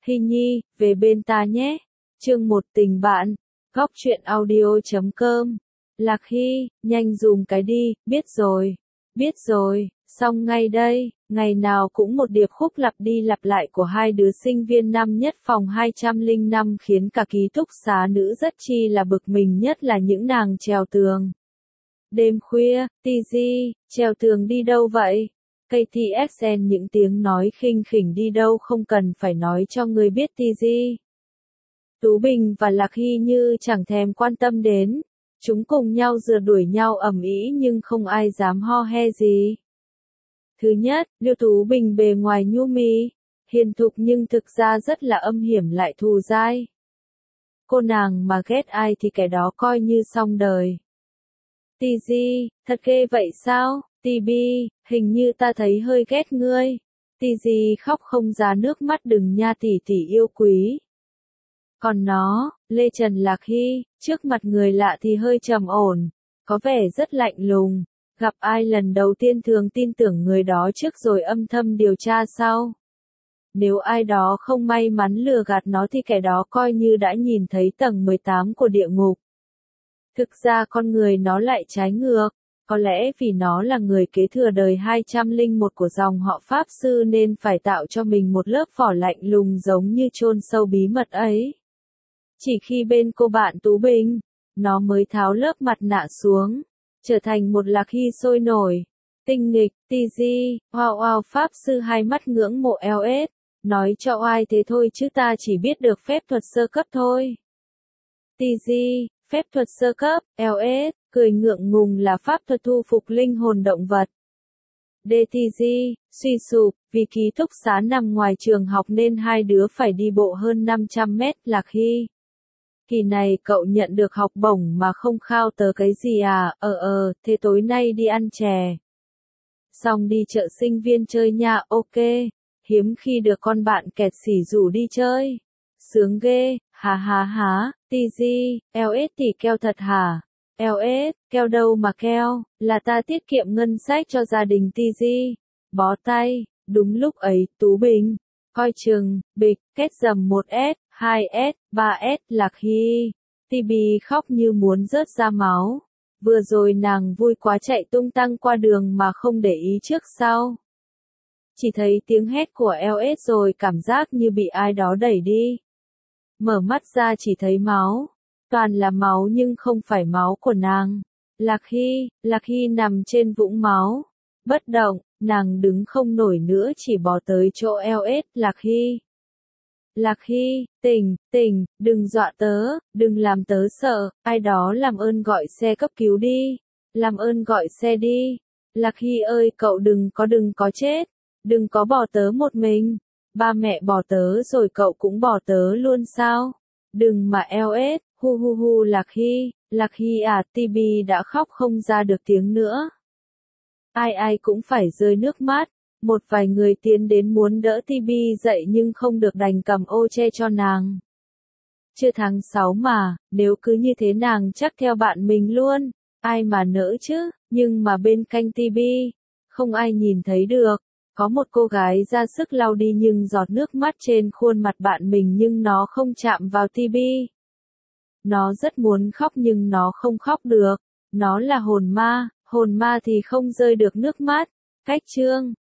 Hy Nhi, về bên ta nhé. Chương 1 tình bạn. Góc truyện audio.com. Lạc Hy, nhanh dùng cái đi, biết rồi. Biết rồi, xong ngay đây. Ngày nào cũng một điệp khúc lặp đi lặp lại của hai đứa sinh viên năm nhất phòng 205 khiến cả ký túc xá nữ rất chi là bực mình, nhất là những nàng trèo tường. Đêm khuya, TG, trèo tường đi đâu vậy? KTXN, những tiếng nói khinh khỉnh đi đâu không cần phải nói cho người biết TG. Tú Bình và Lạc Hy như chẳng thèm quan tâm đến. Chúng cùng nhau rượt đuổi nhau ầm ĩ nhưng không ai dám ho he gì. Thứ nhất, Lưu Tú Bình bề ngoài nhu mì, hiền thục nhưng thực ra rất là âm hiểm lại thù dai. Cô nàng mà ghét ai thì kẻ đó coi như xong đời. TG, thật ghê vậy sao? TB, hình như ta thấy hơi ghét ngươi. TG khóc không ra nước mắt, đừng nha tỷ tỷ yêu quý. Còn nó, Lê Trần Lạc Hy, trước mặt người lạ thì hơi trầm ổn, có vẻ rất lạnh lùng. Gặp ai lần đầu tiên thường tin tưởng người đó trước rồi âm thầm điều tra sau. Nếu ai đó không may mắn lừa gạt nó thì kẻ đó coi như đã nhìn thấy tầng 18 của địa ngục. Thực ra con người nó lại trái ngược. Có lẽ vì nó là người kế thừa đời 201 của dòng họ Pháp Sư nên phải tạo cho mình một lớp vỏ lạnh lùng giống như chôn sâu bí mật ấy. Chỉ khi bên cô bạn Tú Bình, nó mới tháo lớp mặt nạ xuống, trở thành một Lạc Hy sôi nổi, tinh nghịch, TG, wow Pháp Sư hai mắt ngưỡng mộ LS, nói cho oai thế thôi chứ ta chỉ biết được phép thuật sơ cấp thôi. TG, phép thuật sơ cấp, LS, cười ngượng ngùng là pháp thuật thu phục linh hồn động vật. DTG, suy sụp, vì ký túc xá nằm ngoài trường học nên hai đứa phải đi bộ hơn 500 mét. Lạc Hy, kỳ này cậu nhận được học bổng mà không khao tớ cái gì à? Thế tối nay đi ăn chè. Xong đi chợ sinh viên chơi nha. Ok, hiếm khi được con bạn kẹt xỉ rủ đi chơi. Sướng ghê, há. TG, LS thì keo thật hả? LS, keo đâu mà keo, là ta tiết kiệm ngân sách cho gia đình TG. Bó tay, đúng lúc ấy, Tú Bình, coi chừng, bịch, kết dầm 1S, 2S, 3S, Lạc Hy. TB khóc như muốn rớt ra máu. Vừa rồi nàng vui quá chạy tung tăng qua đường mà không để ý trước sau. Chỉ thấy tiếng hét của LS rồi cảm giác như bị ai đó đẩy đi. Mở mắt ra chỉ thấy máu. Toàn là máu nhưng không phải máu của nàng. Lạc Hy nằm trên vũng máu. Bất động, nàng đứng không nổi nữa chỉ bò tới chỗ LS. Lạc Hy, tỉnh, đừng dọa tớ, đừng làm tớ sợ, ai đó làm ơn gọi xe cấp cứu đi. Làm ơn gọi xe đi. Lạc Hy ơi cậu đừng có chết. Đừng có bỏ tớ một mình. Ba mẹ bỏ tớ rồi cậu cũng bỏ tớ luôn sao? Đừng mà LS, hu Lạc Hy à, TB đã khóc không ra được tiếng nữa. Ai cũng phải rơi nước mắt. Một vài người tiến đến muốn đỡ TB dậy nhưng không được đành cầm ô che cho nàng. Chưa tháng 6 mà, nếu cứ như thế nàng chắc theo bạn mình luôn. Ai mà nỡ chứ, nhưng mà bên cạnh TB, không ai nhìn thấy được. Có một cô gái ra sức lau đi nhưng giọt nước mắt trên khuôn mặt bạn mình nhưng nó không chạm vào TB. Nó rất muốn khóc nhưng nó không khóc được. Nó là hồn ma thì không rơi được nước mắt. Cách chương